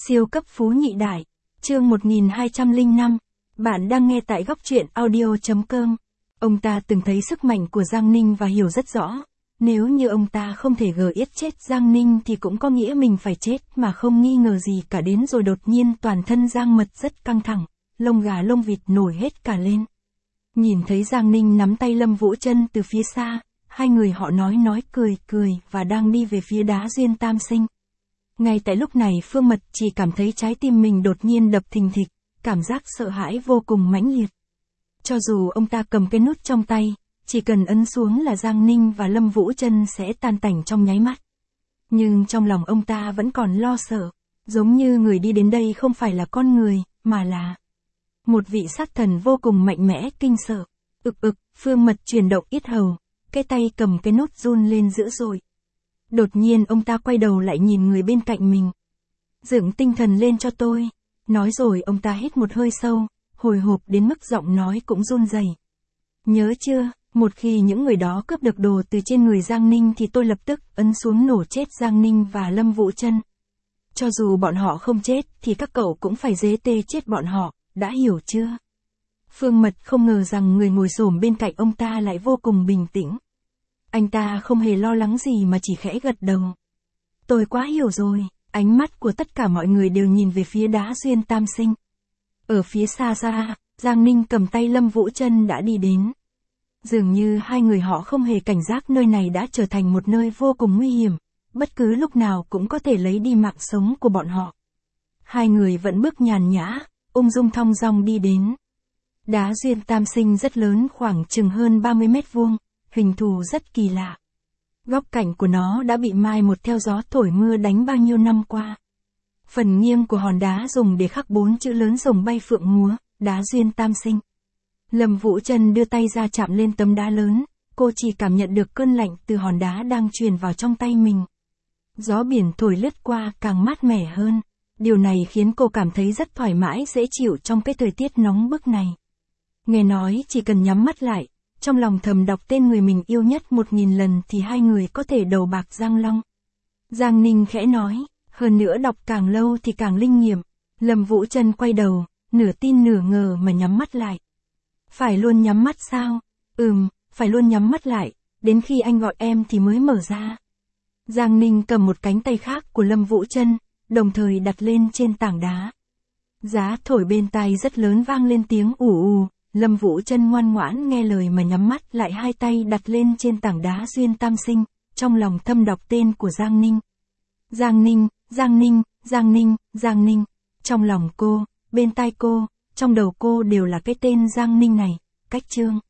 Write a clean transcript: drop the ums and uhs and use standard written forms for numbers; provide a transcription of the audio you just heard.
Siêu cấp phú nhị đại. Chương 1205. Bạn đang nghe tại góc truyện audio.com. Ông ta từng thấy sức mạnh của Giang Ninh và hiểu rất rõ. Nếu như ông ta không thể giết chết Giang Ninh thì cũng có nghĩa mình phải chết mà không nghi ngờ gì cả. Đến rồi đột nhiên toàn thân Giang Mật rất căng thẳng, lông gà lông vịt nổi hết cả lên. Nhìn thấy Giang Ninh nắm tay Lâm Vũ Trân từ phía xa, hai người họ nói cười và đang đi về phía đá duyên tam sinh. Ngay tại lúc này Phương Mật chỉ cảm thấy trái tim mình đột nhiên đập thình thịch, cảm giác sợ hãi vô cùng mãnh liệt. Cho dù ông ta cầm cái nút trong tay, chỉ cần ấn xuống là Giang Ninh và Lâm Vũ Trân sẽ tan tành trong nháy mắt. Nhưng trong lòng ông ta vẫn còn lo sợ, giống như người đi đến đây không phải là con người, mà là một vị sát thần vô cùng mạnh mẽ kinh sợ. Phương Mật chuyển động yết hầu, cái tay cầm cái nút run lên dữ dội. Đột nhiên ông ta quay đầu lại nhìn người bên cạnh mình. Dưỡng tinh thần lên cho tôi. Nói rồi ông ta hít một hơi sâu, hồi hộp đến mức giọng nói cũng run rẩy. Nhớ chưa, một khi những người đó cướp được đồ từ trên người Giang Ninh thì tôi lập tức ấn xuống nổ chết Giang Ninh và Lâm Vũ Trân. Cho dù bọn họ không chết thì các cậu cũng phải giết chết bọn họ, đã hiểu chưa? Phương Mật không ngờ rằng người ngồi xổm bên cạnh ông ta lại vô cùng bình tĩnh. Anh ta không hề lo lắng gì mà chỉ khẽ gật đầu. Tôi quá hiểu rồi. Ánh mắt của tất cả mọi người đều nhìn về phía đá duyên tam sinh. Ở phía xa xa, Giang Ninh cầm tay Lâm Vũ Trân đã đi đến. Dường như hai người họ không hề cảnh giác nơi này đã trở thành một nơi vô cùng nguy hiểm, bất cứ lúc nào cũng có thể lấy đi mạng sống của bọn họ. Hai người vẫn bước nhàn nhã, ung dung thong dong đi đến. Đá duyên tam sinh rất lớn, khoảng chừng hơn 30 mét vuông, hình thù rất kỳ lạ. Góc cạnh của nó đã bị mai một theo gió thổi mưa đánh bao nhiêu năm qua. Phần nghiêng của hòn đá dùng để khắc 4 chữ lớn rồng bay phượng múa, đá duyên tam sinh. Lâm Vũ Trân đưa tay ra chạm lên tấm đá lớn, cô chỉ cảm nhận được cơn lạnh từ hòn đá đang truyền vào trong tay mình. Gió biển thổi lướt qua càng mát mẻ hơn, điều này khiến cô cảm thấy rất thoải mái dễ chịu trong cái thời tiết nóng bức này. Nghe nói chỉ cần nhắm mắt lại, trong lòng thầm đọc tên người mình yêu nhất 1000 lần thì hai người có thể đầu bạc răng long. Giang Ninh khẽ nói, hơn nữa đọc càng lâu thì càng linh nghiệm. Lâm Vũ Trân quay đầu, nửa tin nửa ngờ mà nhắm mắt lại. Phải luôn nhắm mắt sao? Phải luôn nhắm mắt lại, đến khi anh gọi em thì mới mở ra. Giang Ninh cầm một cánh tay khác của Lâm Vũ Trân, đồng thời đặt lên trên tảng đá. Giá thổi bên tai rất lớn vang lên tiếng ù ù. Lâm Vũ Trân ngoan ngoãn nghe lời mà nhắm mắt lại, hai tay đặt lên trên tảng đá duyên tam sinh, trong lòng thầm đọc tên của Giang Ninh. Giang Ninh, Giang Ninh, Giang Ninh, Giang Ninh. Trong lòng cô, bên tai cô, trong đầu cô đều là cái tên Giang Ninh này. Cách chương